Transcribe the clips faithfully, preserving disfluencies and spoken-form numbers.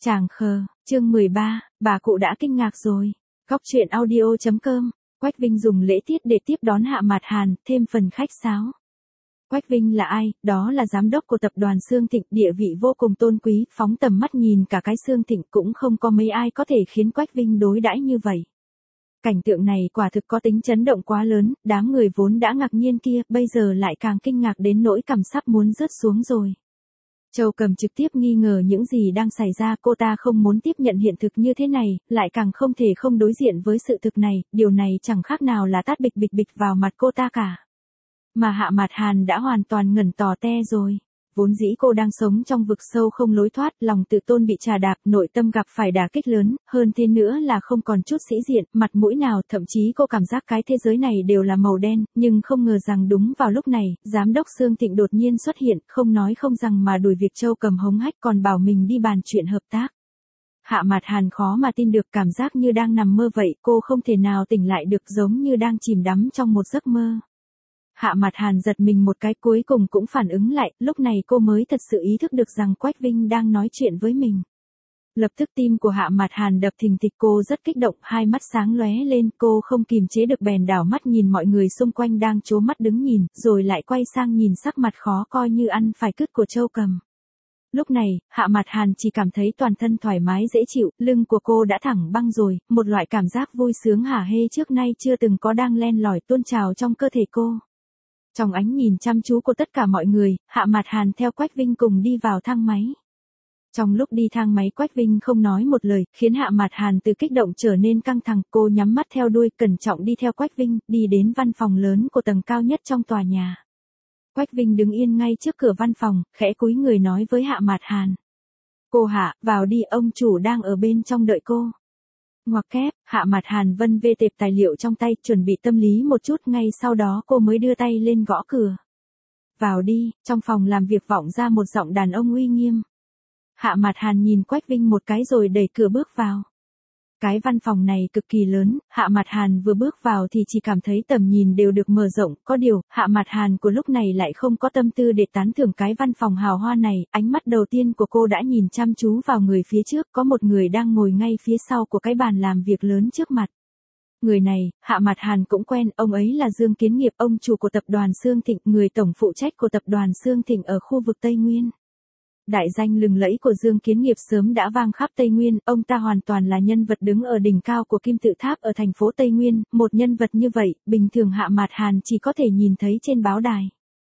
Chàng khờ, chương mười ba, bà cụ đã kinh ngạc rồi. Góc truyện audio chấm com, Quách Vinh dùng lễ tiết để tiếp đón Hạ Mạt Hàn, thêm phần khách sáo. Quách Vinh là ai? Đó là giám đốc của tập đoàn Xương Thịnh, địa vị vô cùng tôn quý, phóng tầm mắt nhìn cả cái Xương Thịnh cũng không có mấy ai có thể khiến Quách Vinh đối đãi như vậy. Cảnh tượng này quả thực có tính chấn động quá lớn, đám người vốn đã ngạc nhiên kia, bây giờ lại càng kinh ngạc đến nỗi cằm sắp muốn rớt xuống rồi. Châu Cầm trực tiếp nghi ngờ những gì đang xảy ra, cô ta không muốn tiếp nhận hiện thực như thế này, lại càng không thể không đối diện với sự thực này, điều này chẳng khác nào là tát bịch bịch bịch vào mặt cô ta cả. Mà Hạ Mạt Hàn đã hoàn toàn ngẩn tò te rồi. Vốn dĩ cô đang sống trong vực sâu không lối thoát, lòng tự tôn bị trà đạp, nội tâm gặp phải đả kích lớn, hơn thế nữa là không còn chút sĩ diện, mặt mũi nào, thậm chí cô cảm giác cái thế giới này đều là màu đen, nhưng không ngờ rằng đúng vào lúc này, giám đốc Xương Thịnh đột nhiên xuất hiện, không nói không rằng mà đuổi việc Châu Cầm hống hách còn bảo mình đi bàn chuyện hợp tác. Hạ Mạt Hàn khó mà tin được, cảm giác như đang nằm mơ vậy, cô không thể nào tỉnh lại được, giống như đang chìm đắm trong một giấc mơ. Hạ Mạt Hàn giật mình một cái, cuối cùng cũng phản ứng lại, lúc này cô mới thật sự ý thức được rằng Quách Vinh đang nói chuyện với mình. Lập tức tim của Hạ Mạt Hàn đập thình thịch, cô rất kích động, hai mắt sáng lóe lên, cô không kìm chế được bèn đảo mắt nhìn mọi người xung quanh đang trố mắt đứng nhìn, rồi lại quay sang nhìn sắc mặt khó coi như ăn phải cứt của Châu Cầm. Lúc này, Hạ Mạt Hàn chỉ cảm thấy toàn thân thoải mái dễ chịu, lưng của cô đã thẳng băng rồi, một loại cảm giác vui sướng hả hê trước nay chưa từng có đang len lỏi tuôn trào trong cơ thể cô. Trong ánh nhìn chăm chú của tất cả mọi người, Hạ Mạt Hàn theo Quách Vinh cùng đi vào thang máy. Trong lúc đi thang máy, Quách Vinh không nói một lời, khiến Hạ Mạt Hàn từ kích động trở nên căng thẳng, cô nhắm mắt theo đuôi, cẩn trọng đi theo Quách Vinh, đi đến văn phòng lớn của tầng cao nhất trong tòa nhà. Quách Vinh đứng yên ngay trước cửa văn phòng, khẽ cúi người nói với Hạ Mạt Hàn. Cô Hạ, vào đi, ông chủ đang ở bên trong đợi cô. Ngoặc kép, Hạ Mạt Hàn vân vê tệp tài liệu trong tay, chuẩn bị tâm lý một chút, ngay sau đó cô mới đưa tay lên gõ cửa. Vào đi, trong phòng làm việc vọng ra một giọng đàn ông uy nghiêm. Hạ Mạt Hàn nhìn Quách Vinh một cái rồi đẩy cửa bước vào. Cái văn phòng này cực kỳ lớn, Hạ Mạt Hàn vừa bước vào thì chỉ cảm thấy tầm nhìn đều được mở rộng, có điều, Hạ Mạt Hàn của lúc này lại không có tâm tư để tán thưởng cái văn phòng hào hoa này, ánh mắt đầu tiên của cô đã nhìn chăm chú vào người phía trước, có một người đang ngồi ngay phía sau của cái bàn làm việc lớn trước mặt. Người này, Hạ Mạt Hàn cũng quen, ông ấy là Dương Kiến Nghiệp, ông chủ của tập đoàn Xương Thịnh, người tổng phụ trách của tập đoàn Xương Thịnh ở khu vực Tây Nguyên. Đại danh lừng lẫy của Dương Kiến Nghiệp sớm đã vang khắp Tây Nguyên, ông ta hoàn toàn là nhân vật đứng ở đỉnh cao của kim tự tháp ở thành phố Tây Nguyên, một nhân vật như vậy, bình thường Hạ Mạt Hàn chỉ có thể nhìn thấy trên báo đài.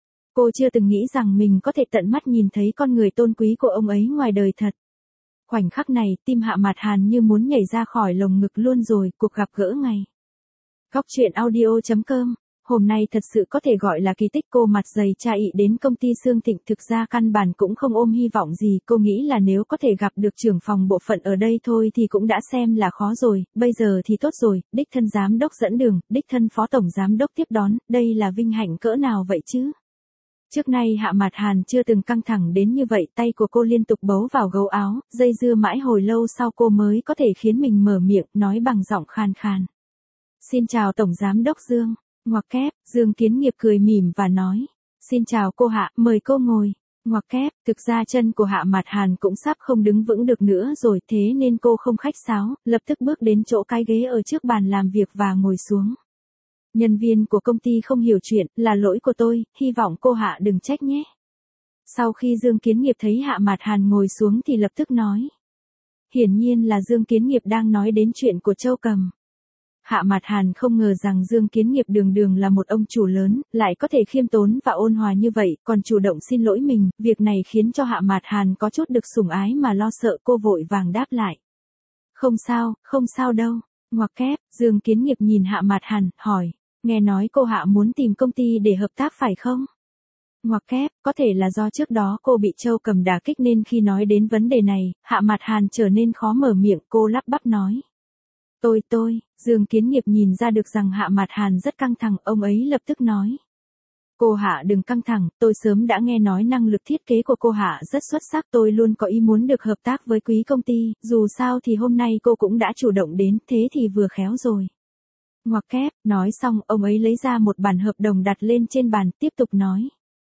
Cô chưa từng nghĩ rằng mình có thể tận mắt nhìn thấy con người tôn quý của ông ấy ngoài đời thật. Khoảnh khắc này, tim Hạ Mạt Hàn như muốn nhảy ra khỏi lồng ngực luôn rồi, cuộc gặp gỡ ngày. Góc truyện audio chấm com. Hôm nay thật sự có thể gọi là kỳ tích, cô mặt dày cha ị đến công ty Xương Thịnh, thực ra căn bản cũng không ôm hy vọng gì, cô nghĩ là nếu có thể gặp được trưởng phòng bộ phận ở đây thôi thì cũng đã xem là khó rồi, bây giờ thì tốt rồi, đích thân giám đốc dẫn đường, đích thân phó tổng giám đốc tiếp đón, đây là vinh hạnh cỡ nào vậy chứ? Trước nay Hạ Mạt Hàn chưa từng căng thẳng đến như vậy, tay của cô liên tục bấu vào gấu áo, dây dưa mãi hồi lâu sau cô mới có thể khiến mình mở miệng, nói bằng giọng khàn khàn. Xin chào tổng giám đốc Dương. Ngoặc kép, Dương Kiến Nghiệp cười mỉm và nói. Xin chào cô Hạ, mời cô ngồi. Ngoặc kép, thực ra chân của Hạ Mạt Hàn cũng sắp không đứng vững được nữa rồi, thế nên cô không khách sáo, lập tức bước đến chỗ cái ghế ở trước bàn làm việc và ngồi xuống. Nhân viên của công ty không hiểu chuyện, là lỗi của tôi, hy vọng cô Hạ đừng trách nhé. Sau khi Dương Kiến Nghiệp thấy Hạ Mạt Hàn ngồi xuống thì lập tức nói. Hiển nhiên là Dương Kiến Nghiệp đang nói đến chuyện của Châu Cầm. Hạ Mạt Hàn không ngờ rằng Dương Kiến Nghiệp đường đường là một ông chủ lớn, lại có thể khiêm tốn và ôn hòa như vậy, còn chủ động xin lỗi mình, việc này khiến cho Hạ Mạt Hàn có chút được sủng ái mà lo sợ, cô vội vàng đáp lại. Không sao, không sao đâu. Ngoặc kép, Dương Kiến Nghiệp nhìn Hạ Mạt Hàn, hỏi, nghe nói cô Hạ muốn tìm công ty để hợp tác phải không? Ngoặc kép, có thể là do trước đó cô bị Châu Cầm đả kích nên khi nói đến vấn đề này, Hạ Mạt Hàn trở nên khó mở miệng, cô lắp bắp nói. Tôi tôi, Dương Kiến Nghiệp nhìn ra được rằng Hạ Mạt Hàn rất căng thẳng, ông ấy lập tức nói. Cô Hạ đừng căng thẳng, tôi sớm đã nghe nói năng lực thiết kế của cô Hạ rất xuất sắc, tôi luôn có ý muốn được hợp tác với quý công ty, dù sao thì hôm nay cô cũng đã chủ động đến, thế thì vừa khéo rồi. Ngoặc kép, nói xong, ông ấy lấy ra một bản hợp đồng đặt lên trên bàn, tiếp tục nói.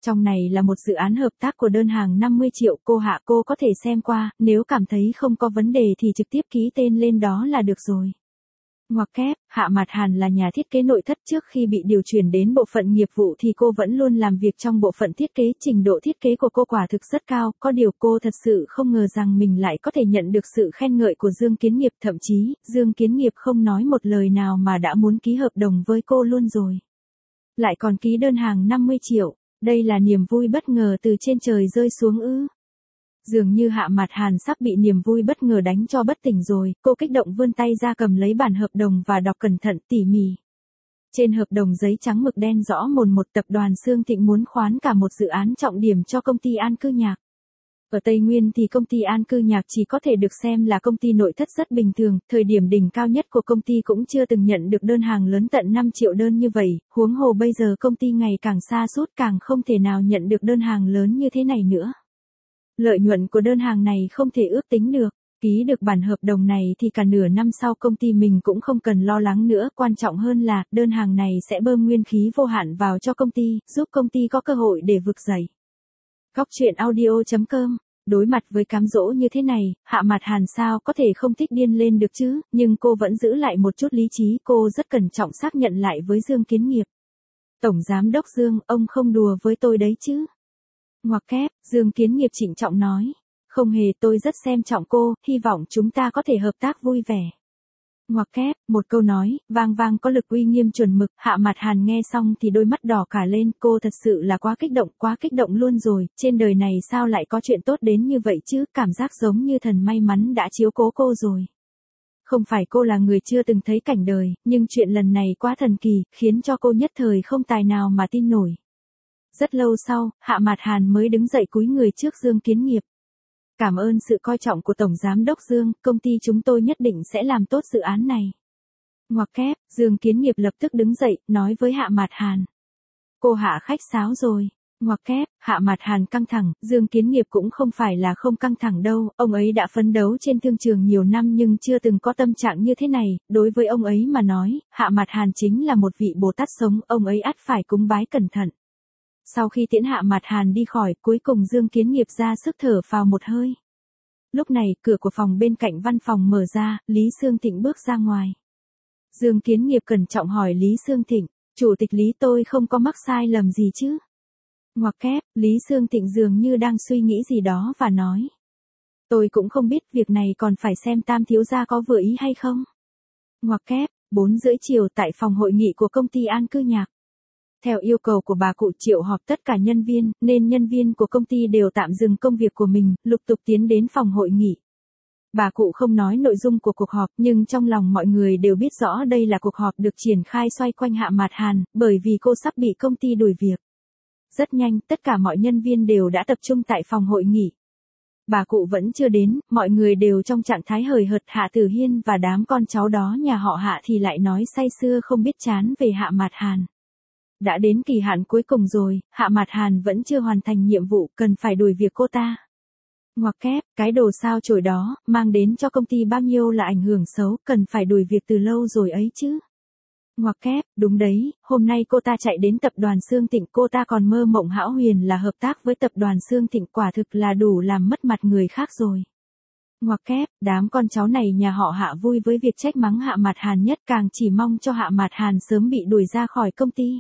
Trong này là một dự án hợp tác của đơn hàng năm mươi triệu, cô Hạ cô có thể xem qua, nếu cảm thấy không có vấn đề thì trực tiếp ký tên lên đó là được rồi. Ngoặc kép, Hạ Mạt Hàn là nhà thiết kế nội thất, trước khi bị điều chuyển đến bộ phận nghiệp vụ thì cô vẫn luôn làm việc trong bộ phận thiết kế, trình độ thiết kế của cô quả thực rất cao, có điều cô thật sự không ngờ rằng mình lại có thể nhận được sự khen ngợi của Dương Kiến Nghiệp, thậm chí, Dương Kiến Nghiệp không nói một lời nào mà đã muốn ký hợp đồng với cô luôn rồi. Lại còn ký đơn hàng năm mươi triệu, đây là niềm vui bất ngờ từ trên trời rơi xuống ư. Dường như Hạ Mạt Hàn sắp bị niềm vui bất ngờ đánh cho bất tỉnh rồi, cô kích động vươn tay ra cầm lấy bản hợp đồng và đọc cẩn thận tỉ mỉ. Trên hợp đồng giấy trắng mực đen rõ mồn một, tập đoàn Sương Thịnh muốn khoán cả một dự án trọng điểm cho công ty An Cư Nhạc. Ở Tây Nguyên thì công ty An Cư Nhạc chỉ có thể được xem là công ty nội thất rất bình thường, thời điểm đỉnh cao nhất của công ty cũng chưa từng nhận được đơn hàng lớn tận năm triệu đơn như vậy, huống hồ bây giờ công ty ngày càng sa sút, càng không thể nào nhận được đơn hàng lớn như thế này nữa. Lợi nhuận của đơn hàng này không thể ước tính được, ký được bản hợp đồng này thì cả nửa năm sau công ty mình cũng không cần lo lắng nữa, quan trọng hơn là đơn hàng này sẽ bơm nguyên khí vô hạn vào cho công ty, giúp công ty có cơ hội để vực dậy. Góc truyện audio chấm com. Đối mặt với cám dỗ như thế này, Hạ Mạt Hàn sao có thể không thích điên lên được chứ, nhưng cô vẫn giữ lại một chút lý trí, cô rất cẩn trọng xác nhận lại với Dương Kiến Nghiệp. Tổng Giám đốc Dương, ông không đùa với tôi đấy chứ. Ngoặc kép, Dương Kiến Nghiệp trịnh trọng nói. Không hề, tôi rất xem trọng cô, hy vọng chúng ta có thể hợp tác vui vẻ. Ngoặc kép, một câu nói, vang vang có lực uy nghiêm chuẩn mực, Hạ Mạt Hàn nghe xong thì đôi mắt đỏ cả lên, cô thật sự là quá kích động, quá kích động luôn rồi, trên đời này sao lại có chuyện tốt đến như vậy chứ, cảm giác giống như thần may mắn đã chiếu cố cô rồi. Không phải cô là người chưa từng thấy cảnh đời, nhưng chuyện lần này quá thần kỳ, khiến cho cô nhất thời không tài nào mà tin nổi. Rất lâu sau, Hạ Mạt Hàn mới đứng dậy cúi người trước Dương Kiến Nghiệp. Cảm ơn sự coi trọng của Tổng Giám đốc Dương, công ty chúng tôi nhất định sẽ làm tốt dự án này. Ngoặc kép, Dương Kiến Nghiệp lập tức đứng dậy, nói với Hạ Mạt Hàn. Cô Hạ khách sáo rồi. Ngoặc kép, Hạ Mạt Hàn căng thẳng, Dương Kiến Nghiệp cũng không phải là không căng thẳng đâu, ông ấy đã phấn đấu trên thương trường nhiều năm nhưng chưa từng có tâm trạng như thế này, đối với ông ấy mà nói, Hạ Mạt Hàn chính là một vị Bồ Tát sống, ông ấy ắt phải cúng bái cẩn thận. Sau khi tiễn Hạ Mạt Hàn đi khỏi, cuối cùng Dương Kiến Nghiệp ra sức thở phào một hơi. Lúc này, cửa của phòng bên cạnh văn phòng mở ra, Lý Sương Thịnh bước ra ngoài. Dương Kiến Nghiệp cẩn trọng hỏi Lý Sương Thịnh, Chủ tịch Lý tôi không có mắc sai lầm gì chứ? Ngoặc kép, Lý Sương Thịnh dường như đang suy nghĩ gì đó và nói. Tôi cũng không biết, việc này còn phải xem Tam thiếu gia có vừa ý hay không. Ngoặc kép, bốn rưỡi chiều tại phòng hội nghị của công ty An Cư Nhạc. Theo yêu cầu của bà cụ triệu họp tất cả nhân viên, nên nhân viên của công ty đều tạm dừng công việc của mình, lục tục tiến đến phòng hội nghị. Bà cụ không nói nội dung của cuộc họp, nhưng trong lòng mọi người đều biết rõ đây là cuộc họp được triển khai xoay quanh Hạ Mạt Hàn, bởi vì cô sắp bị công ty đuổi việc. Rất nhanh, tất cả mọi nhân viên đều đã tập trung tại phòng hội nghị. Bà cụ vẫn chưa đến, mọi người đều trong trạng thái hời hợt, Hạ Tử Hiên và đám con cháu đó nhà họ Hạ thì lại nói say sưa không biết chán về Hạ Mạt Hàn. Đã đến kỳ hạn cuối cùng rồi, Hạ Mạt Hàn vẫn chưa hoàn thành nhiệm vụ, cần phải đuổi việc cô ta. Ngoặc kép, cái đồ sao chổi đó, mang đến cho công ty bao nhiêu là ảnh hưởng xấu, cần phải đuổi việc từ lâu rồi ấy chứ. Ngoặc kép, đúng đấy, hôm nay cô ta chạy đến tập đoàn Sương Thịnh, cô ta còn mơ mộng hão huyền là hợp tác với tập đoàn Sương Thịnh, quả thực là đủ làm mất mặt người khác rồi. Ngoặc kép, đám con cháu này nhà họ Hạ vui với việc trách mắng Hạ Mạt Hàn nhất, càng chỉ mong cho Hạ Mạt Hàn sớm bị đuổi ra khỏi công ty.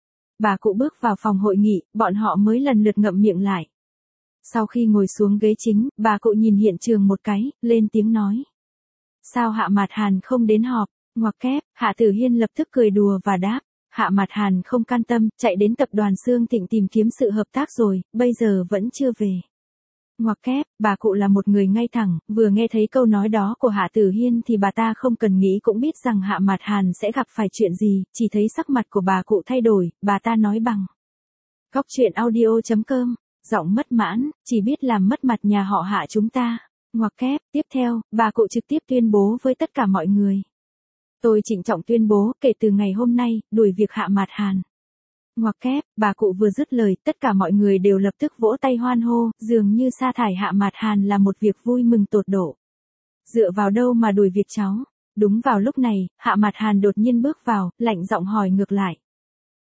Bà cụ bước vào phòng hội nghị, bọn họ mới lần lượt ngậm miệng lại. Sau khi ngồi xuống ghế chính, bà cụ nhìn hiện trường một cái, lên tiếng nói. Sao Hạ Mạt Hàn không đến họp? Ngoặc kép, Hạ Tử Hiên lập tức cười đùa và đáp. Hạ Mạt Hàn không can tâm, chạy đến tập đoàn Sương Thịnh tìm kiếm sự hợp tác rồi, bây giờ vẫn chưa về. Ngoặc kép, bà cụ là một người ngay thẳng, vừa nghe thấy câu nói đó của Hạ Tử Hiên thì bà ta không cần nghĩ cũng biết rằng Hạ Mạt Hàn sẽ gặp phải chuyện gì, chỉ thấy sắc mặt của bà cụ thay đổi, bà ta nói bằng. Góc truyện audio chấm com, giọng mất mãn, chỉ biết làm mất mặt nhà họ Hạ chúng ta. Ngoặc kép, tiếp theo, bà cụ trực tiếp tuyên bố với tất cả mọi người. Tôi trịnh trọng tuyên bố, kể từ ngày hôm nay, đuổi việc Hạ Mạt Hàn. Ngoặc kép, bà cụ vừa dứt lời, tất cả mọi người đều lập tức vỗ tay hoan hô, dường như sa thải Hạ Mạt Hàn là một việc vui mừng tột độ. Dựa vào đâu mà đuổi việc cháu? Đúng vào lúc này, Hạ Mạt Hàn đột nhiên bước vào, lạnh giọng hỏi ngược lại.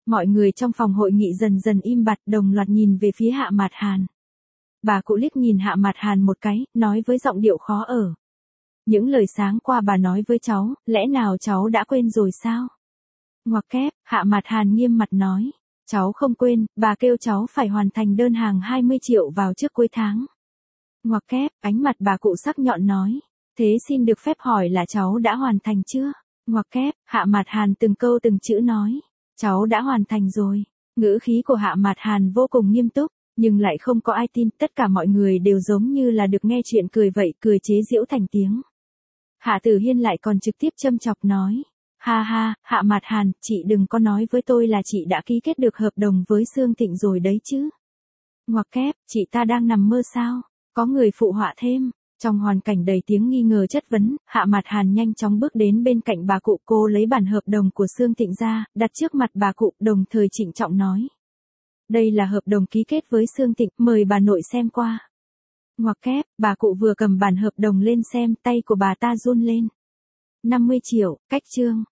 Mọi người trong phòng hội nghị dần dần im bặt, đồng loạt nhìn về phía Hạ Mạt Hàn. Bà cụ liếc nhìn Hạ Mạt Hàn một cái, nói với giọng điệu khó ở. Những lời sáng qua bà nói với cháu, lẽ nào cháu đã quên rồi sao? Ngoặc kép, Hạ Mạt Hàn nghiêm mặt nói. Cháu không quên, bà kêu cháu phải hoàn thành đơn hàng hai mươi triệu vào trước cuối tháng. Ngoặc kép, ánh mặt bà cụ sắc nhọn nói. Thế xin được phép hỏi là cháu đã hoàn thành chưa? Ngoặc kép, Hạ Mạt Hàn từng câu từng chữ nói. Cháu đã hoàn thành rồi. Ngữ khí của Hạ Mạt Hàn vô cùng nghiêm túc, nhưng lại không có ai tin, tất cả mọi người đều giống như là được nghe chuyện cười vậy, cười chế giễu thành tiếng. Hạ Tử Hiên lại còn trực tiếp châm chọc nói. Ha ha, Hạ Mạt Hàn, chị đừng có nói với tôi là chị đã ký kết được hợp đồng với Sương Thịnh rồi đấy chứ. Ngoặc kép, chị ta đang nằm mơ sao? Có người phụ họa thêm. Trong hoàn cảnh đầy tiếng nghi ngờ chất vấn, Hạ Mạt Hàn nhanh chóng bước đến bên cạnh bà cụ, cô lấy bản hợp đồng của Sương Thịnh ra, đặt trước mặt bà cụ, đồng thời trịnh trọng nói. Đây là hợp đồng ký kết với Sương Thịnh, mời bà nội xem qua. Ngoặc kép, bà cụ vừa cầm bản hợp đồng lên xem, tay của bà ta run lên. năm mươi triệu, cách chương.